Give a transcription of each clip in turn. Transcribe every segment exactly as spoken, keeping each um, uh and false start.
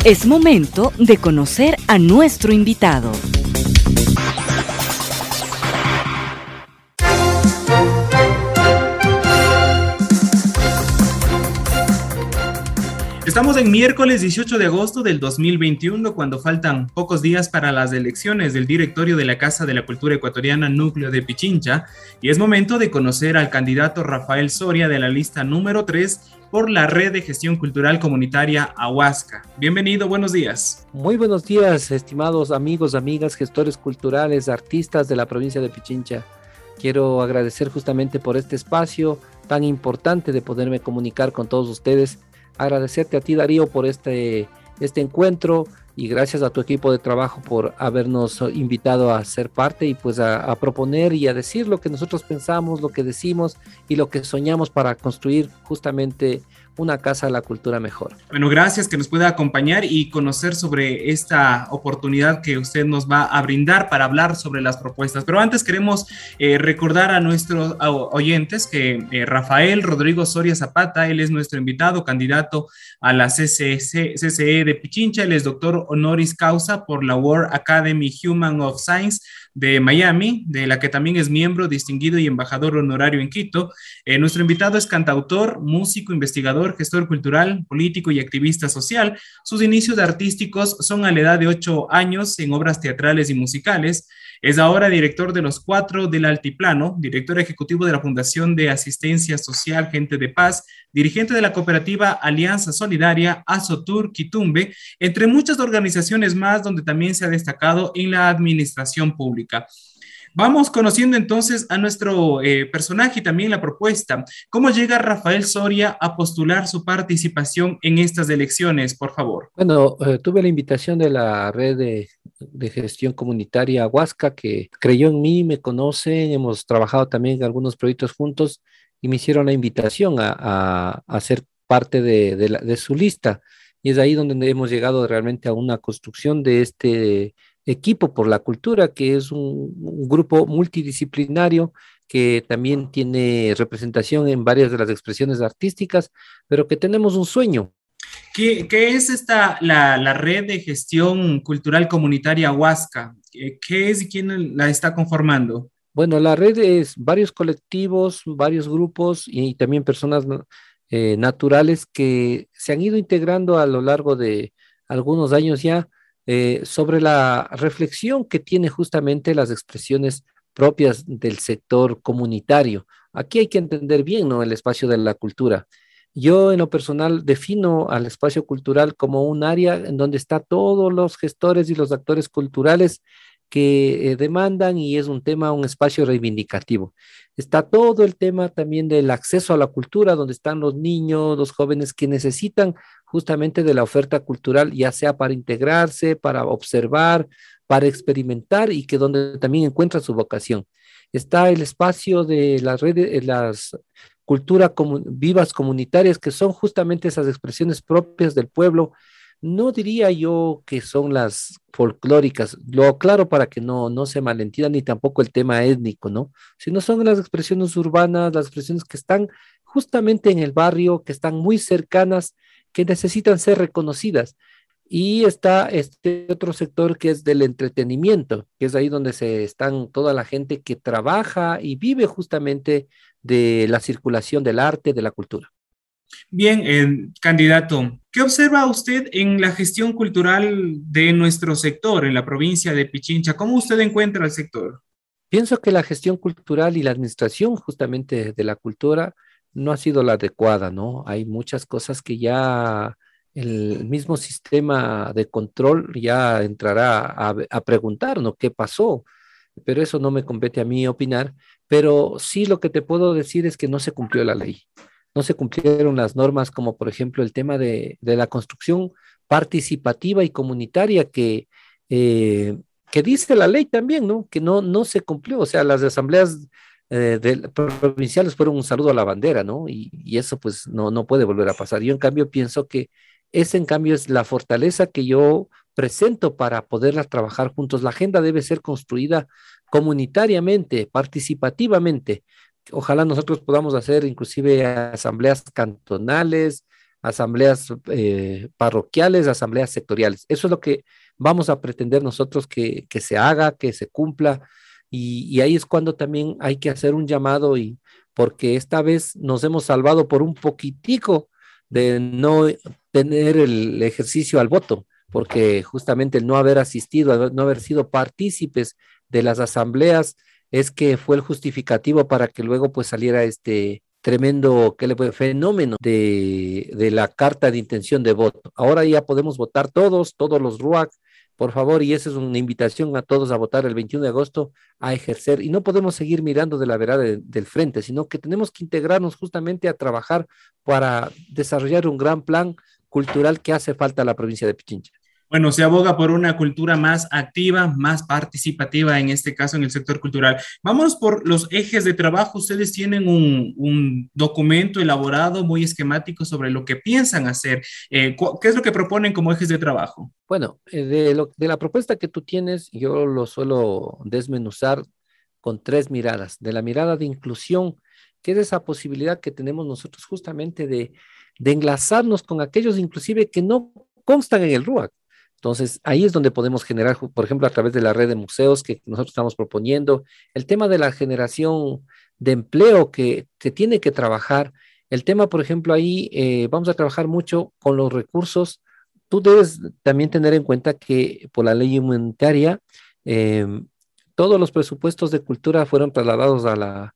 Es momento de conocer a nuestro invitado. Estamos en miércoles dieciocho de agosto del dos mil veintiuno, cuando faltan pocos días para las elecciones del directorio de la Casa de la Cultura Ecuatoriana Núcleo de Pichincha, y es momento de conocer al candidato Rafael Soria de la lista número tres por la Red de Gestión Cultural Comunitaria Ahuasca. Bienvenido, buenos días. Muy buenos días, estimados amigos, amigas, gestores culturales, artistas de la provincia de Pichincha. Quiero agradecer justamente por este espacio tan importante de poderme comunicar con todos ustedes. Agradecerte a ti, Darío, por este, este encuentro, y gracias a tu equipo de trabajo por habernos invitado a ser parte y pues a, a proponer y a decir lo que nosotros pensamos, lo que decimos y lo que soñamos para construir justamente una casa de la cultura mejor. Bueno, gracias que nos pueda acompañar y conocer sobre esta oportunidad que usted nos va a brindar para hablar sobre las propuestas. Pero antes queremos eh, recordar a nuestros oyentes que eh, Rafael Rodrigo Soria Zapata, él es nuestro invitado, candidato a la C C E de Pichincha. Él es doctor honoris causa por la World Academy Human of Science de Miami, de la que también es miembro distinguido y embajador honorario en Quito. Eh, nuestro invitado es cantautor, músico, investigador, gestor cultural, político y activista social. Sus inicios artísticos son a la edad de ocho años en obras teatrales y musicales. Es ahora director de Los Cuatro del Altiplano, director ejecutivo de la Fundación de Asistencia Social Gente de Paz, dirigente de la cooperativa Alianza Solidaria, Asotur Quitumbe, entre muchas organizaciones más, donde también se ha destacado en la administración pública. Vamos conociendo entonces a nuestro eh, personaje y también la propuesta. ¿Cómo llega Rafael Soria a postular su participación en estas elecciones, por favor? Bueno, eh, tuve la invitación de la red de, de gestión comunitaria Ahuasca, que creyó en mí, me conocen, hemos trabajado también en algunos proyectos juntos y me hicieron la invitación a, a, a ser parte de, de, la, de su lista. Y es ahí donde hemos llegado realmente a una construcción de este equipo por la cultura, que es un, un grupo multidisciplinario que también tiene representación en varias de las expresiones artísticas, pero que tenemos un sueño. ¿Qué, qué es esta, la, la red de gestión cultural comunitaria Ahuasca? ¿Qué es y quién la está conformando? Bueno, la red es varios colectivos, varios grupos y también personas eh, naturales que se han ido integrando a lo largo de algunos años ya, eh, sobre la reflexión que tiene justamente las expresiones propias del sector comunitario. Aquí hay que entender bien, ¿no?, el espacio de la cultura. Yo en lo personal defino al espacio cultural como un área en donde están todos los gestores y los actores culturales que eh, demandan, y es un tema, un espacio reivindicativo. Está todo el tema también del acceso a la cultura, donde están los niños, los jóvenes que necesitan justamente de la oferta cultural, ya sea para integrarse, para observar, para experimentar, y que donde también encuentran su vocación. Está el espacio de las redes, las culturas comun- vivas comunitarias, que son justamente esas expresiones propias del pueblo. No diría yo que son las folclóricas, lo claro para que no, no se malentienda, ni tampoco el tema étnico, ¿no? Sino son las expresiones urbanas, las expresiones que están justamente en el barrio, que están muy cercanas, que necesitan ser reconocidas. Y está este otro sector que es del entretenimiento, que es ahí donde se están toda la gente que trabaja y vive justamente de la circulación del arte, de la cultura. Bien, eh, candidato, ¿qué observa usted en la gestión cultural de nuestro sector, en la provincia de Pichincha? ¿Cómo usted encuentra el sector? Pienso que la gestión cultural y la administración justamente de la cultura no ha sido la adecuada, ¿no? Hay muchas cosas que ya el mismo sistema de control ya entrará a, a preguntar, ¿no?, ¿qué pasó? Pero eso no me compete a mí opinar, pero sí lo que te puedo decir es que no se cumplió la ley. No se cumplieron las normas, como por ejemplo el tema de, de la construcción participativa y comunitaria que, eh, que dice la ley también, ¿no? Que no, no se cumplió. O sea, las asambleas eh, de, provinciales fueron un saludo a la bandera, ¿no? Y, y eso pues no, no puede volver a pasar. Yo en cambio pienso que ese en cambio es la fortaleza que yo presento para poderlas trabajar juntos. La agenda debe ser construida comunitariamente, participativamente. Ojalá nosotros podamos hacer inclusive asambleas cantonales, asambleas eh, parroquiales, asambleas sectoriales. Eso es lo que vamos a pretender nosotros que, que se haga, que se cumpla, y, y ahí es cuando también hay que hacer un llamado, y porque esta vez nos hemos salvado por un poquitico de no tener el ejercicio al voto, porque justamente el no haber asistido, no haber sido partícipes de las asambleas, es que fue el justificativo para que luego pues saliera este tremendo ¿qué le puede? Fenómeno de, de la carta de intención de voto. Ahora ya podemos votar todos, todos los R U A C, por favor, y esa es una invitación a todos a votar el veintiuno de agosto, a ejercer, y no podemos seguir mirando de la vereda de, del frente, sino que tenemos que integrarnos justamente a trabajar para desarrollar un gran plan cultural que hace falta a la provincia de Pichincha. Bueno, se aboga por una cultura más activa, más participativa, en este caso en el sector cultural. Vámonos por los ejes de trabajo. Ustedes tienen un, un documento elaborado muy esquemático sobre lo que piensan hacer. Eh, ¿Qué es lo que proponen como ejes de trabajo? Bueno, eh, de, lo, de la propuesta que tú tienes, yo lo suelo desmenuzar con tres miradas. De la mirada de inclusión, que es esa posibilidad que tenemos nosotros justamente de, de enlazarnos con aquellos inclusive que no constan en el R U A C. Entonces, ahí es donde podemos generar, por ejemplo, a través de la red de museos que nosotros estamos proponiendo, el tema de la generación de empleo que se tiene que trabajar, el tema, por ejemplo, ahí eh, vamos a trabajar mucho con los recursos. Tú debes también tener en cuenta que por la ley humanitaria, eh, todos los presupuestos de cultura fueron trasladados a la,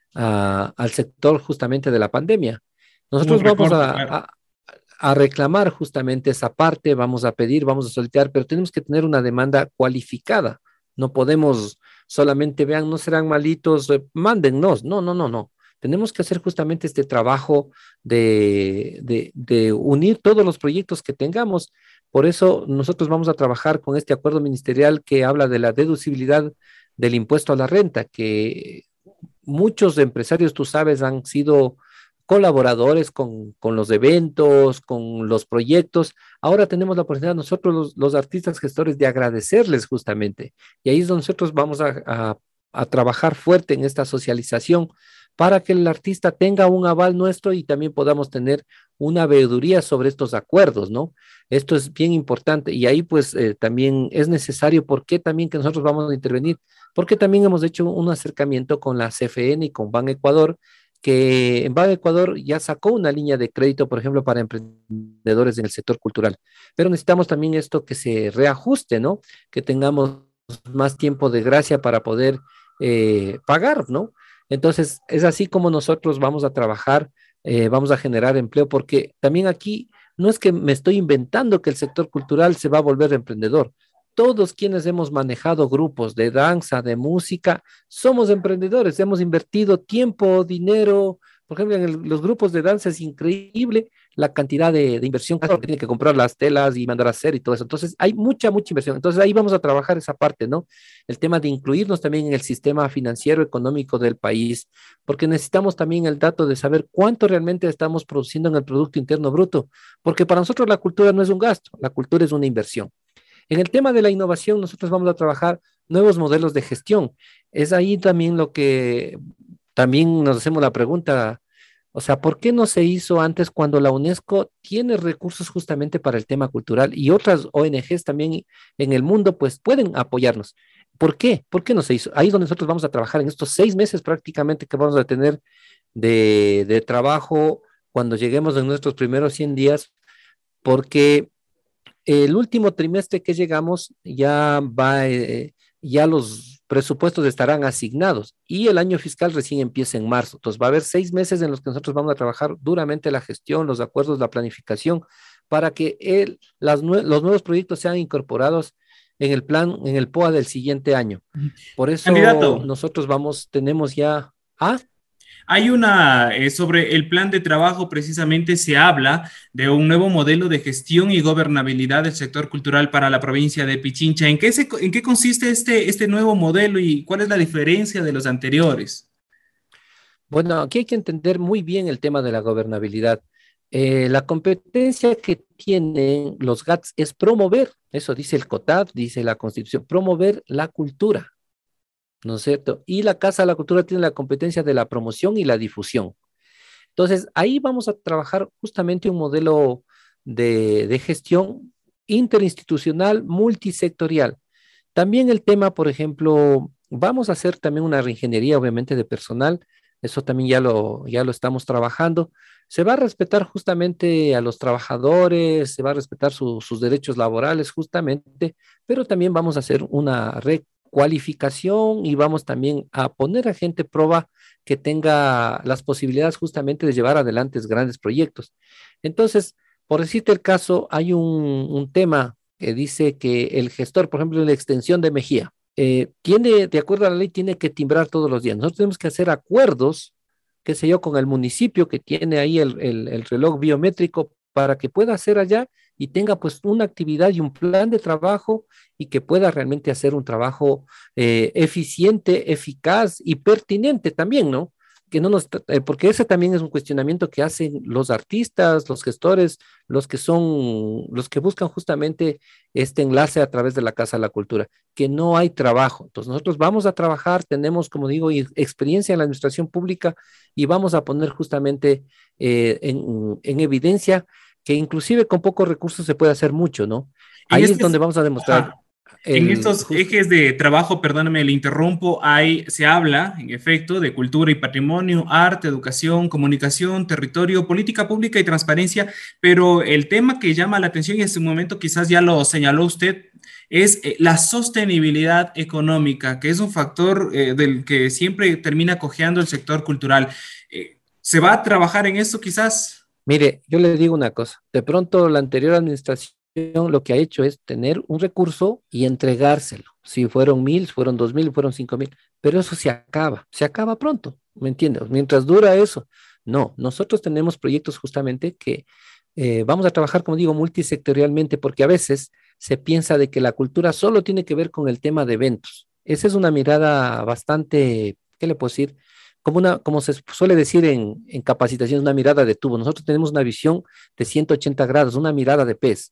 a, al sector justamente de la pandemia. Nosotros vamos recorte, a, claro. a a reclamar justamente esa parte, vamos a pedir, vamos a solicitar, pero tenemos que tener una demanda cualificada. No podemos solamente, vean, no serán malitos, eh, mándennos. No, no, no, no. Tenemos que hacer justamente este trabajo de, de, de unir todos los proyectos que tengamos. Por eso nosotros vamos a trabajar con este acuerdo ministerial que habla de la deducibilidad del impuesto a la renta, que muchos empresarios, tú sabes, han sido colaboradores con, con los eventos, con los proyectos. Ahora tenemos la oportunidad nosotros, los, los artistas gestores, de agradecerles justamente. Y ahí es donde nosotros vamos a, a, a trabajar fuerte en esta socialización para que el artista tenga un aval nuestro y también podamos tener una veeduría sobre estos acuerdos, ¿no? Esto es bien importante, y ahí pues eh, también es necesario. ¿Por qué también que nosotros vamos a intervenir? Porque también hemos hecho un acercamiento con la C F N y con Ban Ecuador, que en Ban Ecuador ya sacó una línea de crédito, por ejemplo, para emprendedores en el sector cultural. Pero necesitamos también esto que se reajuste, ¿no? Que tengamos más tiempo de gracia para poder eh, pagar, ¿no? Entonces, es así como nosotros vamos a trabajar, eh, vamos a generar empleo, porque también aquí no es que me estoy inventando que el sector cultural se va a volver emprendedor. Todos quienes hemos manejado grupos de danza, de música, somos emprendedores, hemos invertido tiempo, dinero. Por ejemplo, en el, los grupos de danza es increíble la cantidad de, de inversión que tiene que comprar las telas y mandar a hacer y todo eso. Entonces, hay mucha, mucha inversión. Entonces, ahí vamos a trabajar esa parte, ¿no? El tema de incluirnos también en el sistema financiero económico del país, porque necesitamos también el dato de saber cuánto realmente estamos produciendo en el Producto Interno Bruto, porque para nosotros la cultura no es un gasto, la cultura es una inversión. En el tema de la innovación, nosotros vamos a trabajar nuevos modelos de gestión. Es ahí también lo que también nos hacemos la pregunta, o sea, ¿por qué no se hizo antes cuando la UNESCO tiene recursos justamente para el tema cultural y otras O N Ges también en el mundo pues pueden apoyarnos? ¿Por qué? ¿Por qué no se hizo? Ahí es donde nosotros vamos a trabajar en estos seis meses prácticamente que vamos a tener de, de trabajo cuando lleguemos en nuestros primeros cien días, porque el último trimestre que llegamos ya va, eh, ya los presupuestos estarán asignados y el año fiscal recién empieza en marzo. Entonces va a haber seis meses en los que nosotros vamos a trabajar duramente la gestión, los acuerdos, la planificación, para que el, las, los nuevos proyectos sean incorporados en el plan, en el P O A del siguiente año. Por eso Candidato, nosotros vamos, tenemos ya... ¿Ah? hay una, eh, sobre el plan de trabajo, precisamente se habla de un nuevo modelo de gestión y gobernabilidad del sector cultural para la provincia de Pichincha. ¿En qué, se, en qué consiste este, este nuevo modelo y cuál es la diferencia de los anteriores? Bueno, aquí hay que entender muy bien el tema de la gobernabilidad. Eh, la competencia que tienen los G A T S es promover, eso dice el COTAD, dice la Constitución, promover la cultura, ¿no es cierto? Y la Casa de la Cultura tiene la competencia de la promoción y la difusión. Entonces, ahí vamos a trabajar justamente un modelo de, de gestión interinstitucional, multisectorial. También el tema, por ejemplo, vamos a hacer también una reingeniería, obviamente, de personal. Eso también ya lo, ya lo estamos trabajando. Se va a respetar justamente a los trabajadores, se va a respetar su- sus derechos laborales justamente, pero también vamos a hacer una recualificación y vamos también a poner a gente proba que tenga las posibilidades justamente de llevar adelante grandes proyectos. Entonces, por decirte el caso, hay un, un tema que dice que el gestor, por ejemplo, en la extensión de Mejía, eh, tiene, de acuerdo a la ley, tiene que timbrar todos los días. Nosotros tenemos que hacer acuerdos, qué sé yo, con el municipio que tiene ahí el, el, el reloj biométrico para que pueda hacer allá y tenga pues una actividad y un plan de trabajo y que pueda realmente hacer un trabajo eh, eficiente, eficaz y pertinente también, ¿no? Que no nos, eh, porque ese también es un cuestionamiento que hacen los artistas, los gestores, los que son, los que buscan justamente este enlace a través de la Casa de la Cultura, que no hay trabajo. Entonces nosotros vamos a trabajar, tenemos, como digo, y- experiencia en la administración pública y vamos a poner justamente eh, en, en evidencia que inclusive con pocos recursos se puede hacer mucho, ¿no? En Ahí es este, donde vamos a demostrar ajá. En el, estos jus- ejes de trabajo, perdóname, le interrumpo, hay, se habla, en efecto, de cultura y patrimonio, arte, educación, comunicación, territorio, política pública y transparencia, pero el tema que llama la atención, y en este momento quizás ya lo señaló usted, es eh, la sostenibilidad económica, que es un factor eh, del que siempre termina cojeando el sector cultural. Eh, ¿se va a trabajar en esto quizás? Mire, yo le digo una cosa, de pronto la anterior administración lo que ha hecho es tener un recurso y entregárselo. Si fueron mil, si fueron dos mil, fueron cinco mil, pero eso se acaba, se acaba pronto, ¿me entiendes? Mientras dura eso. No, nosotros tenemos proyectos justamente que eh, vamos a trabajar, como digo, multisectorialmente, porque a veces se piensa de que la cultura solo tiene que ver con el tema de eventos. Esa es una mirada bastante, ¿qué le puedo decir? Como una, como se suele decir en, en capacitación, una mirada de tubo. Nosotros tenemos una visión de ciento ochenta grados, una mirada de pez.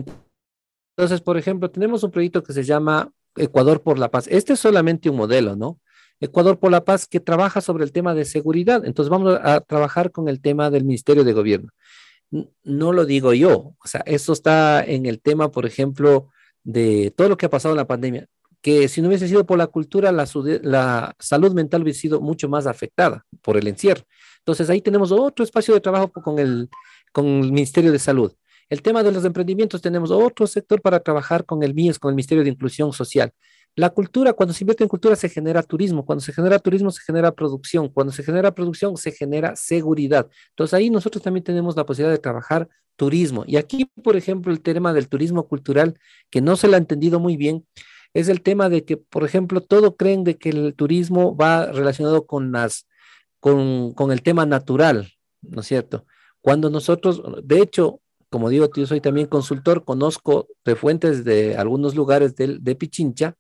Entonces, por ejemplo, tenemos un proyecto que se llama Ecuador por la Paz. Este es solamente un modelo, ¿no? Ecuador por la Paz que trabaja sobre el tema de seguridad. Entonces, vamos a, a trabajar con el tema del Ministerio de Gobierno. N- No lo digo yo, o sea, eso está en el tema, por ejemplo, de todo lo que ha pasado en la pandemia, que si no hubiese sido por la cultura, la, sude- la salud mental hubiese sido mucho más afectada por el encierro. Entonces, ahí tenemos otro espacio de trabajo con el, con el Ministerio de Salud. El tema de los emprendimientos, tenemos otro sector para trabajar con el M I E S, con el Ministerio de Inclusión Social. La cultura, cuando se invierte en cultura, se genera turismo. Cuando se genera turismo, se genera producción. Cuando se genera producción, se genera seguridad. Entonces ahí nosotros también tenemos la posibilidad de trabajar turismo. Y aquí, por ejemplo, el tema del turismo cultural, que no se lo ha entendido muy bien, es el tema de que, por ejemplo, todo creen de que el turismo va relacionado con las, con, con el tema natural, ¿no es cierto? Cuando nosotros, de hecho, como digo, yo soy también consultor, conozco de fuentes de algunos lugares de, de Pichincha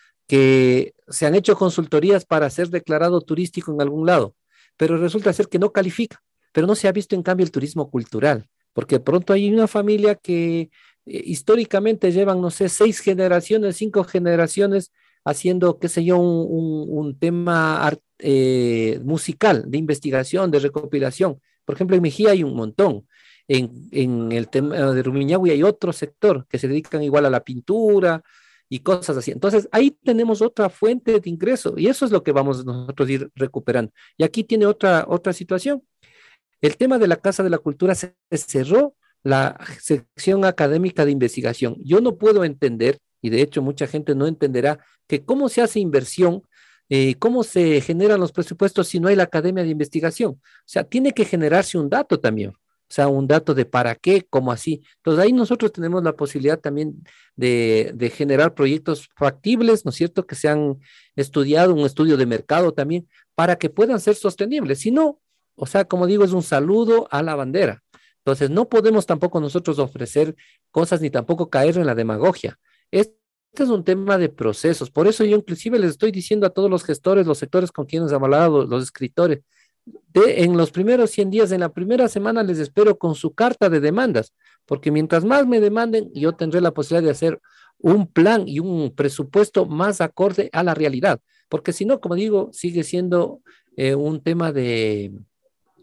que se han hecho consultorías para ser declarado turístico en algún lado, pero resulta ser que no califica, pero no se ha visto en cambio el turismo cultural, porque de pronto hay una familia que eh, históricamente llevan, no sé, seis generaciones, cinco generaciones haciendo, qué sé yo, un, un, un tema art, eh, musical, de investigación, de recopilación. Por ejemplo, en Mejía hay un montón. En, en el tema de Rumiñahui hay otro sector que se dedican igual a la pintura, y cosas así. Entonces, ahí tenemos otra fuente de ingreso y eso es lo que vamos nosotros a ir recuperando. Y aquí tiene otra, otra situación. El tema de la Casa de la Cultura se cerró la sección académica de investigación. Yo no puedo entender, y de hecho mucha gente no entenderá, que cómo se hace inversión, eh, cómo se generan los presupuestos si no hay la academia de investigación. O sea, tiene que generarse un dato también. O sea, un dato de para qué, cómo así. Entonces ahí nosotros tenemos la posibilidad también de, de generar proyectos factibles, ¿no es cierto? Que se han estudiado, un estudio de mercado también, para que puedan ser sostenibles. Si no, o sea, como digo, es un saludo a la bandera. Entonces, no podemos tampoco nosotros ofrecer cosas ni tampoco caer en la demagogia. Este es un tema de procesos. Por eso yo inclusive les estoy diciendo a todos los gestores, los sectores con quienes he hablado, los escritores, de, en los primeros cien días, en la primera semana les espero con su carta de demandas, porque mientras más me demanden, yo tendré la posibilidad de hacer un plan y un presupuesto más acorde a la realidad, porque si no, como digo, sigue siendo eh, un tema de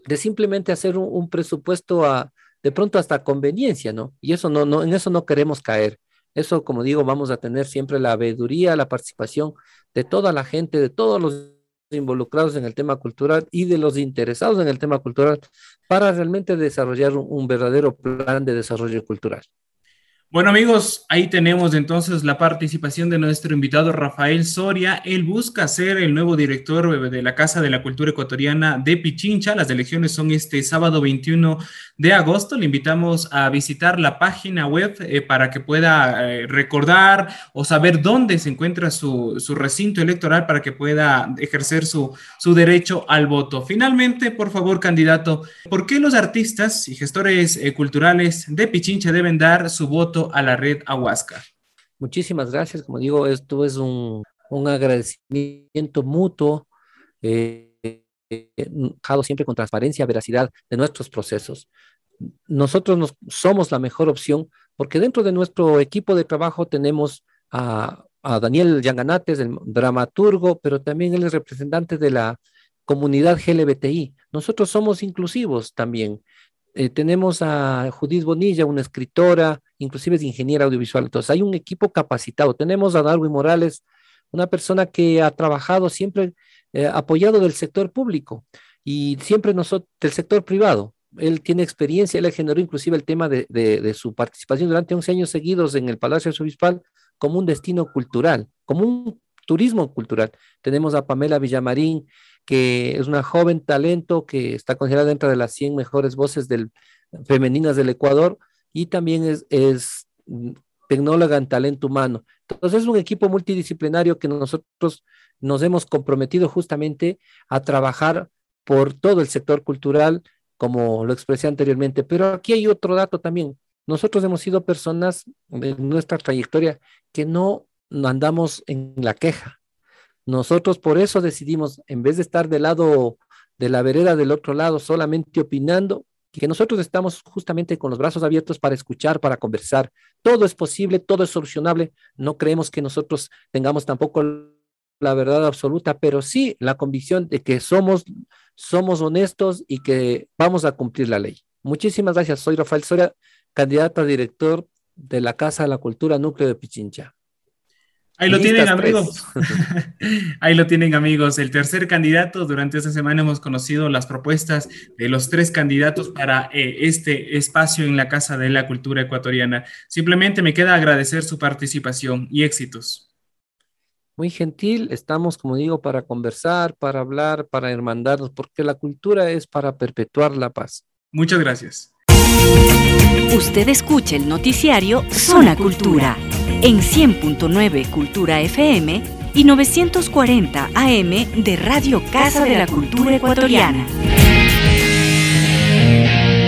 de simplemente hacer un, un presupuesto a, de pronto hasta conveniencia, ¿no? Y eso no, no, en eso no queremos caer. Eso, como digo, vamos a tener siempre la veeduría, la participación de toda la gente, de todos los involucrados en el tema cultural y de los interesados en el tema cultural para realmente desarrollar un, un verdadero plan de desarrollo cultural. Bueno, amigos, ahí tenemos entonces la participación de nuestro invitado Rafael Soria. Él busca ser el nuevo director de la Casa de la Cultura Ecuatoriana de Pichincha. Las elecciones son este sábado veintiuno de agosto. Le invitamos a visitar la página web eh, para que pueda eh, recordar o saber dónde se encuentra su, su recinto electoral para que pueda ejercer su, su derecho al voto. Finalmente, por favor, candidato, ¿por qué los artistas y gestores eh, culturales de Pichincha deben dar su voto a la red Ahuasca? Muchísimas gracias. Como digo, esto es un, un agradecimiento mutuo, eh, eh, siempre con transparencia, veracidad de nuestros procesos. Nosotros nos, somos la mejor opción porque dentro de nuestro equipo de trabajo tenemos a, a Daniel Yanganates, el dramaturgo, pero también él es representante de la comunidad L G B T I. Nosotros somos inclusivos también. Eh, tenemos a Judith Bonilla, una escritora, inclusive es ingeniera audiovisual. Entonces hay un equipo capacitado. Tenemos a Darwin Morales, una persona que ha trabajado siempre eh, apoyado del sector público y siempre nosotros del sector privado. Él tiene experiencia, él generó inclusive el tema de, de, de su participación durante once años seguidos en el Palacio Arzobispal como un destino cultural, como un turismo cultural. Tenemos a Pamela Villamarín, que es una joven talento que está considerada dentro de las cien mejores voces del, femeninas del Ecuador y también es, es tecnóloga en talento humano. Entonces es un equipo multidisciplinario que nosotros nos hemos comprometido justamente a trabajar por todo el sector cultural, como lo expresé anteriormente. Pero aquí hay otro dato también. Nosotros hemos sido personas en nuestra trayectoria que no andamos en la queja. Nosotros por eso decidimos, en vez de estar del lado de la vereda del otro lado, solamente opinando, que nosotros estamos justamente con los brazos abiertos para escuchar, para conversar. Todo es posible, todo es solucionable. No creemos que nosotros tengamos tampoco la verdad absoluta, pero sí la convicción de que somos, somos honestos y que vamos a cumplir la ley. Muchísimas gracias. Soy Rafael Soria, candidato a director de la Casa de la Cultura Núcleo de Pichincha. Ahí lo tienen, amigos. Ahí lo tienen, amigos. El tercer candidato. Durante esta semana hemos conocido las propuestas de los tres candidatos para eh, este espacio en la Casa de la Cultura Ecuatoriana. Simplemente me queda agradecer su participación y éxitos. Muy gentil. Estamos, como digo, para conversar, para hablar, para hermandarnos, porque la cultura es para perpetuar la paz. Muchas gracias. Usted escucha el noticiario Zona Cultura en cien punto nueve Cultura F M y novecientos cuarenta A M de Radio Casa de la Cultura Ecuatoriana.